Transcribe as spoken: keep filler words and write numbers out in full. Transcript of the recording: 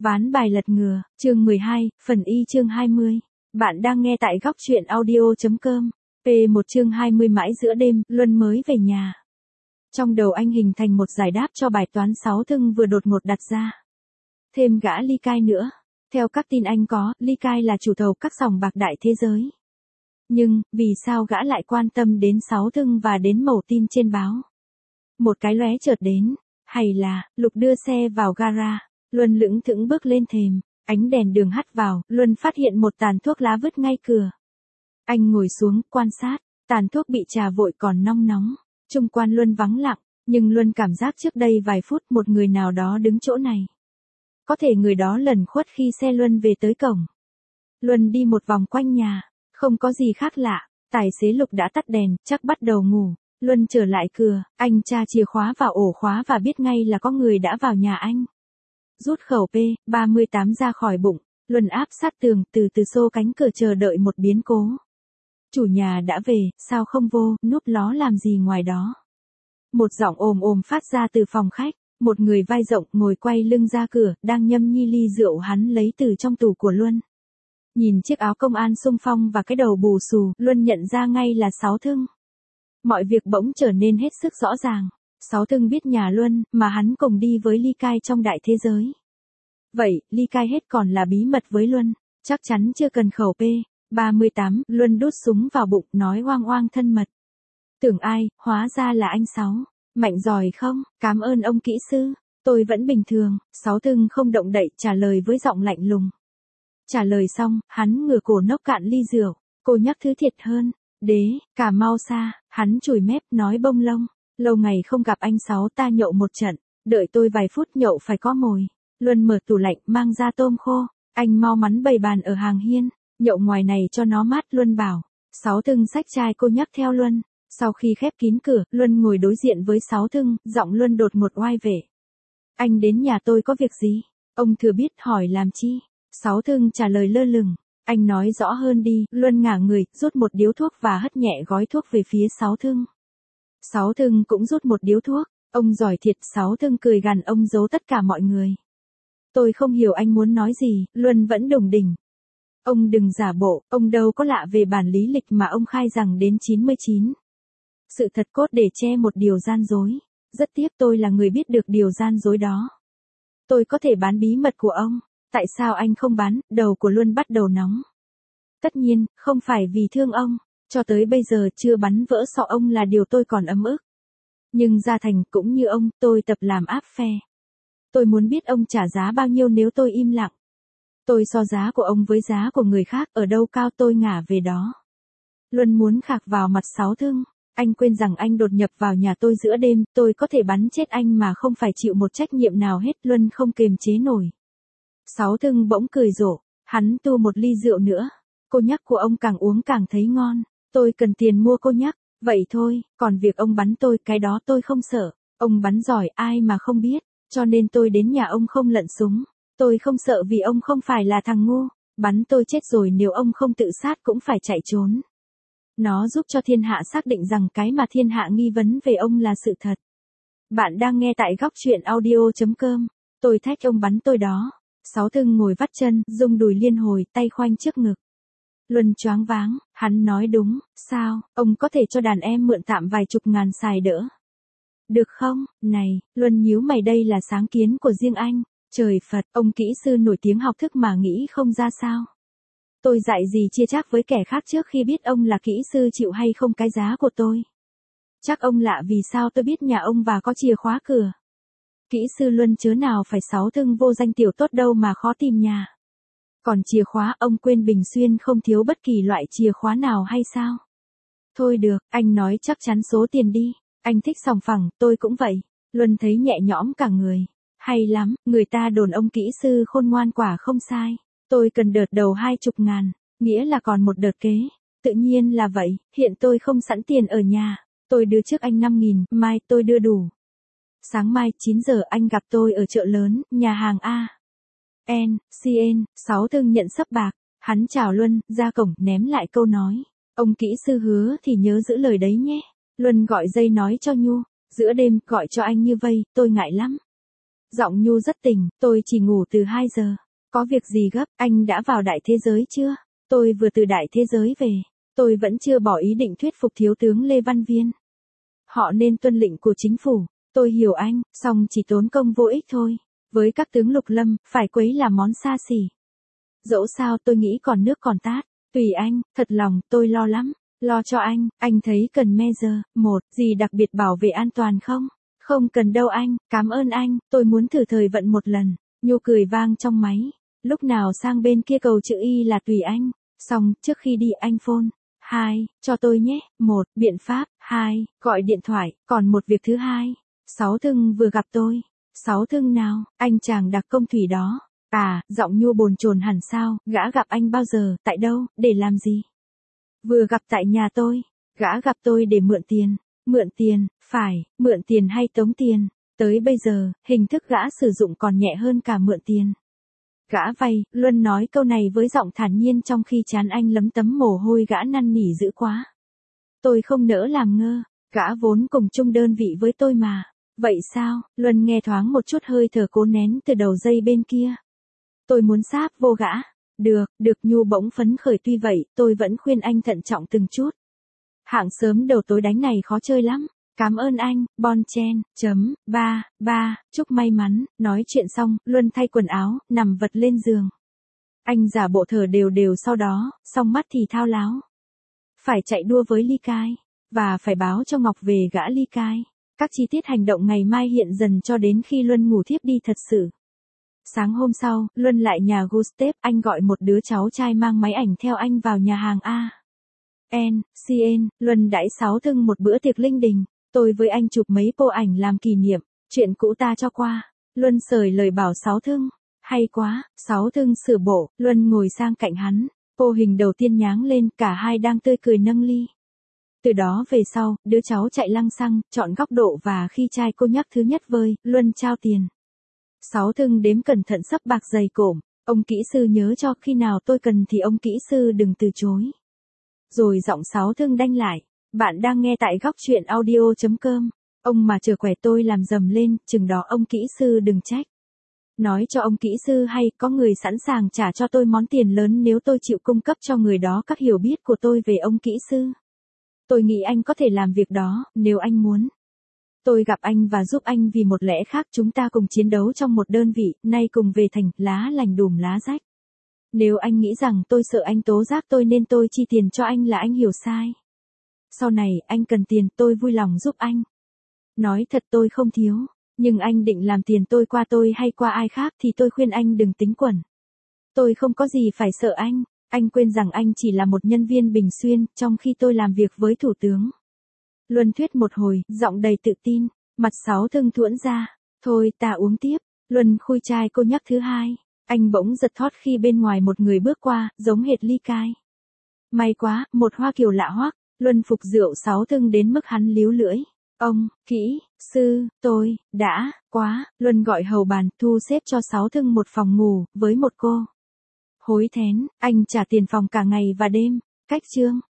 Ván bài lật ngừa, chương mười hai, phần Y chương hai mươi. Bạn đang nghe tại góc truyện audio.com. P một chương hai mươi mãi giữa đêm, Luân mới về nhà. Trong đầu anh hình thành một giải đáp cho bài toán sáu thưng vừa đột ngột đặt ra. Thêm gã Ly Cai nữa. Theo các tin anh có, Ly Cai là chủ thầu các sòng bạc đại thế giới. Nhưng, vì sao gã lại quan tâm đến sáu thưng và đến mẩu tin trên báo? Một cái lóe chợt đến. Hay là, Lục đưa xe vào gara. Luân lững thững bước lên thềm, ánh đèn đường hắt vào, Luân phát hiện một tàn thuốc lá vứt ngay cửa. Anh ngồi xuống, quan sát, tàn thuốc bị trà vội còn nong nóng, chung quanh Luân vắng lặng, nhưng Luân cảm giác trước đây vài phút một người nào đó đứng chỗ này. Có thể người đó lẩn khuất khi xe Luân về tới cổng. Luân đi một vòng quanh nhà, không có gì khác lạ, tài xế Lục đã tắt đèn, chắc bắt đầu ngủ. Luân trở lại cửa, anh tra chìa khóa vào ổ khóa và biết ngay là có người đã vào nhà anh. Rút khẩu P ba mươi tám ra khỏi bụng, Luân áp sát tường, từ từ xô cánh cửa chờ đợi một biến cố. Chủ nhà đã về, sao không vô, núp ló làm gì ngoài đó. Một giọng ồm ồm phát ra từ phòng khách, một người vai rộng ngồi quay lưng ra cửa, đang nhâm nhi ly rượu hắn lấy từ trong tủ của Luân. Nhìn chiếc áo công an xung phong và cái đầu bù xù, Luân nhận ra ngay là Sáu Thưng. Mọi việc bỗng trở nên hết sức rõ ràng. Sáu Thưng biết nhà Luân, mà hắn cùng đi với Ly Cai trong đại thế giới. Vậy, Ly Cai hết còn là bí mật với Luân, chắc chắn chưa cần khẩu P ba mươi tám, Luân đút súng vào bụng nói oang oang thân mật. Tưởng ai, hóa ra là anh Sáu. Mạnh giỏi không, cảm ơn ông kỹ sư, tôi vẫn bình thường. Sáu Thưng không động đậy trả lời với giọng lạnh lùng. Trả lời xong, hắn ngửa cổ nốc cạn ly rượu, cô nhắc thứ thiệt hơn. Đế, cả mau xa, hắn chùi mép nói bông lông. Lâu ngày không gặp anh Sáu ta nhậu một trận, đợi tôi vài phút nhậu phải có mồi. Luân mở tủ lạnh mang ra tôm khô, anh mau mắn bày bàn ở hàng hiên, nhậu ngoài này cho nó mát Luân bảo. Sáu Thưng xách chai cô nhắc theo Luân, sau khi khép kín cửa, Luân ngồi đối diện với Sáu Thưng, giọng Luân đột ngột oai vệ. Anh đến nhà tôi có việc gì? Ông thừa biết hỏi làm chi? Sáu Thưng trả lời lơ lửng. Anh nói rõ hơn đi, Luân ngả người, rút một điếu thuốc và hất nhẹ gói thuốc về phía Sáu Thưng. Sáu Thưng cũng rút một điếu thuốc, ông giỏi thiệt. Sáu Thưng cười gằn ông giấu tất cả mọi người. Tôi không hiểu anh muốn nói gì, Luân vẫn đủng đỉnh. Ông đừng giả bộ, ông đâu có lạ về bản lý lịch mà ông khai rằng đến chín mươi chín. Sự thật cốt để che một điều gian dối. Rất tiếc tôi là người biết được điều gian dối đó. Tôi có thể bán bí mật của ông. Tại sao anh không bán? Đầu của Luân bắt đầu nóng. Tất nhiên, không phải vì thương ông. Cho tới bây giờ chưa bắn vỡ sọ ông là điều tôi còn ấm ức. Nhưng Gia Thành cũng như ông, tôi tập làm áp phe. Tôi muốn biết ông trả giá bao nhiêu nếu tôi im lặng. Tôi so giá của ông với giá của người khác, ở đâu cao tôi ngả về đó. Luân muốn khạc vào mặt Sáu Thưng. Anh quên rằng anh đột nhập vào nhà tôi giữa đêm, tôi có thể bắn chết anh mà không phải chịu một trách nhiệm nào hết. Luân không kiềm chế nổi. Sáu Thưng bỗng cười rộ, hắn tu một ly rượu nữa. Cô nhắc của ông càng uống càng thấy ngon. Tôi cần tiền mua cô nhắc, vậy thôi, còn việc ông bắn tôi cái đó tôi không sợ. Ông bắn giỏi ai mà không biết, cho nên tôi đến nhà ông không lận súng. Tôi không sợ vì ông không phải là thằng ngu, bắn tôi chết rồi nếu ông không tự sát cũng phải chạy trốn. Nó giúp cho thiên hạ xác định rằng cái mà thiên hạ nghi vấn về ông là sự thật. Bạn đang nghe tại góc truyện audio.com, tôi thách ông bắn tôi đó. Sáu Thưng ngồi vắt chân, rung đùi liên hồi, tay khoanh trước ngực. Luân choáng váng, hắn nói đúng, sao, ông có thể cho đàn em mượn tạm vài chục ngàn xài đỡ. Được không, này, Luân nhíu mày đây là sáng kiến của riêng anh, trời Phật, ông kỹ sư nổi tiếng học thức mà nghĩ không ra sao. Tôi dạy gì chia chác với kẻ khác trước khi biết ông là kỹ sư chịu hay không cái giá của tôi. Chắc ông lạ vì sao tôi biết nhà ông và có chìa khóa cửa. Kỹ sư Luân chớ nào phải Sáu Thưng vô danh tiểu tốt đâu mà khó tìm nhà. Còn chìa khóa ông quên Bình Xuyên không thiếu bất kỳ loại chìa khóa nào hay sao? Thôi được, anh nói chắc chắn số tiền đi. Anh thích sòng phẳng, tôi cũng vậy. Luân thấy nhẹ nhõm cả người. Hay lắm, người ta đồn ông kỹ sư khôn ngoan quả không sai. Tôi cần đợt đầu hai chục ngàn, nghĩa là còn một đợt kế. Tự nhiên là vậy, hiện tôi không sẵn tiền ở nhà. Tôi đưa trước anh năm nghìn, mai tôi đưa đủ. Sáng mai chín giờ anh gặp tôi ở chợ lớn, nhà hàng A. N, C N, Sáu Thưng nhận sấp bạc. Hắn chào Luân, ra cổng, ném lại câu nói. Ông kỹ sư hứa thì nhớ giữ lời đấy nhé. Luân gọi dây nói cho Nhu. Giữa đêm, gọi cho anh như vây, tôi ngại lắm. Giọng nhu rất tỉnh, tôi chỉ ngủ từ hai giờ. Có việc gì gấp, anh đã vào đại thế giới chưa? Tôi vừa từ đại thế giới về. Tôi vẫn chưa bỏ ý định thuyết phục thiếu tướng Lê Văn Viên. Họ nên tuân lệnh của chính phủ. Tôi hiểu anh, song chỉ tốn công vô ích thôi. Với các tướng lục lâm, phải quấy là món xa xỉ. Dẫu sao tôi nghĩ còn nước còn tát. Tùy anh, thật lòng, tôi lo lắm. Lo cho anh, anh thấy cần measure, một, gì đặc biệt bảo vệ an toàn không? Không cần đâu anh, cảm ơn anh, tôi muốn thử thời vận một lần. Nhu cười vang trong máy. Lúc nào sang bên kia cầu chữ Y là tùy anh. Xong, trước khi đi anh phone. Hai, cho tôi nhé. Một, biện pháp. Hai, gọi điện thoại. Còn một việc thứ hai. Sáu Thưng vừa gặp tôi. Sáu Thưng nào, anh chàng đặc công thủy đó. À, giọng Nhu bồn chồn hẳn sao, gã gặp anh bao giờ, tại đâu, để làm gì? Vừa gặp tại nhà tôi. Gã gặp tôi để mượn tiền. Mượn tiền, phải, mượn tiền hay tống tiền. Tới bây giờ, hình thức gã sử dụng còn nhẹ hơn cả mượn tiền. Gã vay, Luân nói câu này với giọng thản nhiên trong khi trán anh lấm tấm mồ hôi gã năn nỉ dữ quá. Tôi không nỡ làm ngơ, gã vốn cùng chung đơn vị với tôi mà. Vậy sao, Luân nghe thoáng một chút hơi thở cố nén từ đầu dây bên kia. Tôi muốn sáp vô gã. Được, được Nhu bỗng phấn khởi tuy vậy, tôi vẫn khuyên anh thận trọng từng chút. Hạng sớm đầu tối đánh này khó chơi lắm. Cảm ơn anh, Bon Chen, chấm, ba, ba, chúc may mắn, nói chuyện xong, Luân thay quần áo, nằm vật lên giường. Anh giả bộ thở đều đều sau đó, song mắt thì thao láo. Phải chạy đua với Ly Cai, và phải báo cho Ngọc về gã Ly Cai. Các chi tiết hành động ngày mai hiện dần cho đến khi Luân ngủ thiếp đi thật sự. Sáng hôm sau, Luân lại nhà Gustav, anh gọi một đứa cháu trai mang máy ảnh theo anh vào nhà hàng A. N, C N, Luân đãi Sáu Thưng một bữa tiệc linh đình. Tôi với anh chụp mấy bộ ảnh làm kỷ niệm, chuyện cũ ta cho qua. Luân sời lời bảo Sáu Thưng. Hay quá, Sáu Thưng sửa bộ, Luân ngồi sang cạnh hắn. Cô hình đầu tiên nháng lên, cả hai đang tươi cười nâng ly. Từ đó về sau, đứa cháu chạy lăng xăng, chọn góc độ và khi trai cô nhắc thứ nhất vơi, Luân trao tiền. Sáu Thưng đếm cẩn thận sấp bạc dày cộm. Ông kỹ sư nhớ cho khi nào tôi cần thì ông kỹ sư đừng từ chối. Rồi giọng Sáu Thưng đanh lại. Bạn đang nghe tại góc truyện audio chấm com. Ông mà chờ quẻ tôi làm dầm lên, chừng đó ông kỹ sư đừng trách. Nói cho ông kỹ sư hay có người sẵn sàng trả cho tôi món tiền lớn nếu tôi chịu cung cấp cho người đó các hiểu biết của tôi về ông kỹ sư. Tôi nghĩ anh có thể làm việc đó, nếu anh muốn. Tôi gặp anh và giúp anh vì một lẽ khác chúng ta cùng chiến đấu trong một đơn vị, nay cùng về thành, lá lành đùm lá rách. Nếu anh nghĩ rằng tôi sợ anh tố giác tôi nên tôi chi tiền cho anh là anh hiểu sai. Sau này, anh cần tiền, tôi vui lòng giúp anh. Nói thật tôi không thiếu, nhưng anh định làm tiền tôi qua tôi hay qua ai khác thì tôi khuyên anh đừng tính quẩn. Tôi không có gì phải sợ anh, anh quên rằng anh chỉ là một nhân viên Bình Xuyên, trong khi tôi làm việc với thủ tướng. Luân thuyết một hồi, giọng đầy tự tin, mặt Sáu Thưng thuẫn ra. Thôi ta uống tiếp. Luân khui chai cô nhắc thứ hai. Anh bỗng giật thót khi bên ngoài một người bước qua, giống hệt Ly Cai. May quá, một Hoa Kiều lạ hoắc. Luân phục rượu Sáu Thưng đến mức hắn líu lưỡi. Ông, kỹ, sư, tôi, đã, quá, Luân gọi hầu bàn thu xếp cho Sáu Thưng một phòng ngủ, với một cô. Hối thén, anh trả tiền phòng cả ngày và đêm, cách chương.